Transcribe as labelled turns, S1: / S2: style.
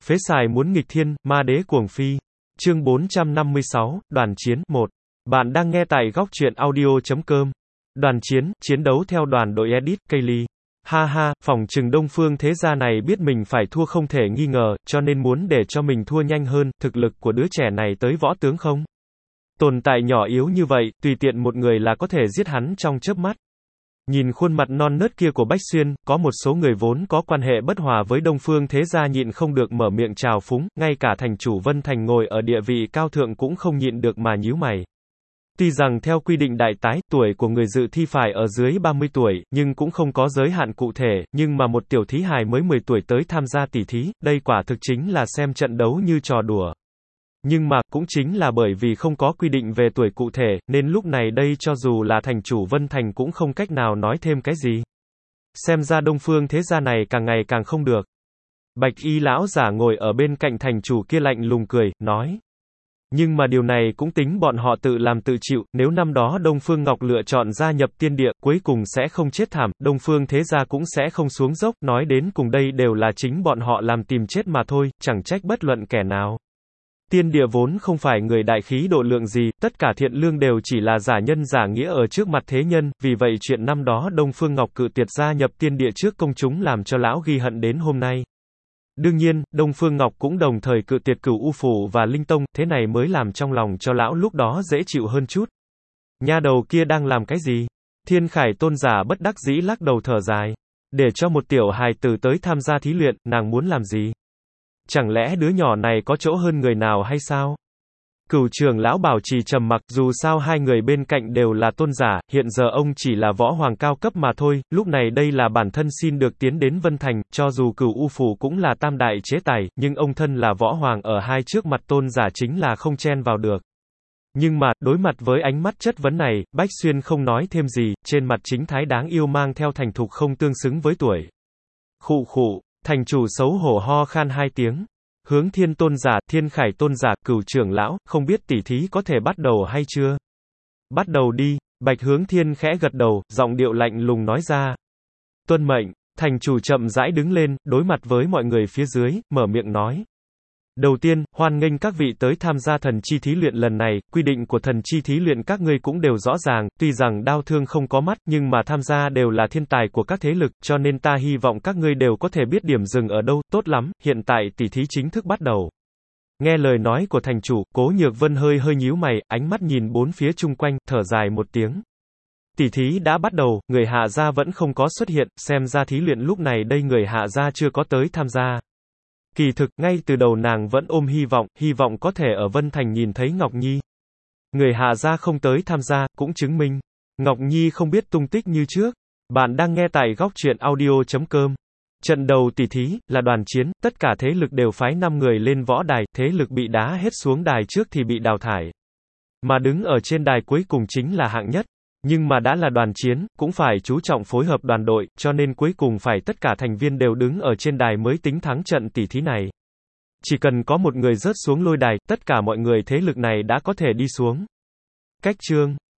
S1: Phế xài muốn nghịch thiên, ma đế cuồng phi. Chương 456, đoàn chiến 1. Bạn đang nghe tại góc truyện audio.com. Đoàn chiến, chiến đấu theo đoàn đội edit, Kaylee. Ha ha, phỏng chừng Đông Phương thế gia này biết mình phải thua không thể nghi ngờ, cho nên muốn để cho mình thua nhanh hơn, thực lực của đứa trẻ này tới võ tướng không? Tồn tại nhỏ yếu như vậy, tùy tiện một người là có thể giết hắn trong chớp mắt. Nhìn khuôn mặt non nớt kia của Bách Xuyên, có một số người vốn có quan hệ bất hòa với Đông Phương thế gia nhịn không được mở miệng trào phúng, ngay cả thành chủ Vân Thành ngồi ở địa vị cao thượng cũng không nhịn được mà nhíu mày. Tuy rằng theo quy định đại tái, tuổi của người dự thi phải ở dưới 30 tuổi, nhưng cũng không có giới hạn cụ thể, nhưng mà một tiểu thí hài mới 10 tuổi tới tham gia tỷ thí, đây quả thực chính là xem trận đấu như trò đùa. Nhưng mà, cũng chính là bởi vì không có quy định về tuổi cụ thể, nên lúc này đây cho dù là thành chủ Vân Thành cũng không cách nào nói thêm cái gì. Xem ra Đông Phương thế gia này càng ngày càng không được. Bạch y lão giả ngồi ở bên cạnh thành chủ kia lạnh lùng cười, nói. Nhưng mà điều này cũng tính bọn họ tự làm tự chịu, nếu năm đó Đông Phương Ngọc lựa chọn gia nhập tiên địa, cuối cùng sẽ không chết thảm, Đông Phương thế gia cũng sẽ không xuống dốc, nói đến cùng đây đều là chính bọn họ làm tìm chết mà thôi, chẳng trách bất luận kẻ nào. Tiên địa vốn không phải người đại khí độ lượng gì, tất cả thiện lương đều chỉ là giả nhân giả nghĩa ở trước mặt thế nhân, vì vậy chuyện năm đó Đông Phương Ngọc cự tuyệt gia nhập tiên địa trước công chúng làm cho lão ghi hận đến hôm nay. Đương nhiên, Đông Phương Ngọc cũng đồng thời cự tuyệt Cửu U Phủ và Linh Tông, thế này mới làm trong lòng cho lão lúc đó dễ chịu hơn chút. Nha đầu kia đang làm cái gì? Thiên Khải tôn giả bất đắc dĩ lắc đầu thở dài. Để cho một tiểu hài tử tới tham gia thí luyện, nàng muốn làm gì? Chẳng lẽ đứa nhỏ này có chỗ hơn người nào hay sao? Cửu trưởng lão bảo trì trầm mặc, dù sao hai người bên cạnh đều là tôn giả, hiện giờ ông chỉ là võ hoàng cao cấp mà thôi, lúc này đây là bản thân xin được tiến đến Vân Thành, cho dù Cửu U Phủ cũng là tam đại chế tài, nhưng ông thân là võ hoàng ở hai trước mặt tôn giả chính là không chen vào được. Nhưng mà, đối mặt với ánh mắt chất vấn này, Bách Xuyên không nói thêm gì, trên mặt chính thái đáng yêu mang theo thành thục không tương xứng với tuổi. Khụ khụ, thành chủ xấu hổ ho khan hai tiếng. Hướng Thiên tôn giả, Thiên Khải tôn giả, Cửu trưởng lão, không biết tỷ thí có thể bắt đầu hay chưa? Bắt đầu đi, Bạch Hướng Thiên khẽ gật đầu, giọng điệu lạnh lùng nói ra. Tuân mệnh, thành chủ chậm rãi đứng lên, đối mặt với mọi người phía dưới, mở miệng nói. Đầu tiên, hoan nghênh các vị tới tham gia thần chi thí luyện lần này, quy định của thần chi thí luyện các ngươi cũng đều rõ ràng, tuy rằng đao thương không có mắt, nhưng mà tham gia đều là thiên tài của các thế lực, cho nên ta hy vọng các ngươi đều có thể biết điểm dừng ở đâu, tốt lắm, hiện tại tỷ thí chính thức bắt đầu. Nghe lời nói của thành chủ, Cố Nhược Vân hơi nhíu mày, ánh mắt nhìn bốn phía chung quanh, thở dài một tiếng. Tỷ thí đã bắt đầu, người Hạ gia vẫn không có xuất hiện, xem ra thí luyện lúc này đây người Hạ gia chưa có tới tham gia. Kỳ thực, ngay từ đầu nàng vẫn ôm hy vọng có thể ở Vân Thành nhìn thấy Ngọc Nhi. Người Hạ gia không tới tham gia, cũng chứng minh Ngọc Nhi không biết tung tích như trước. Bạn đang nghe tại góc truyện audio.com. Trận đầu tỷ thí, là đoàn chiến, tất cả thế lực đều phái 5 người lên võ đài, thế lực bị đá hết xuống đài trước thì bị đào thải. Mà đứng ở trên đài cuối cùng chính là hạng nhất. Nhưng mà đã là đoàn chiến, cũng phải chú trọng phối hợp đoàn đội, cho nên cuối cùng phải tất cả thành viên đều đứng ở trên đài mới tính thắng trận tỷ thí này. Chỉ cần có một người rớt xuống lôi đài, tất cả mọi người thế lực này đã có thể đi xuống. Cách chương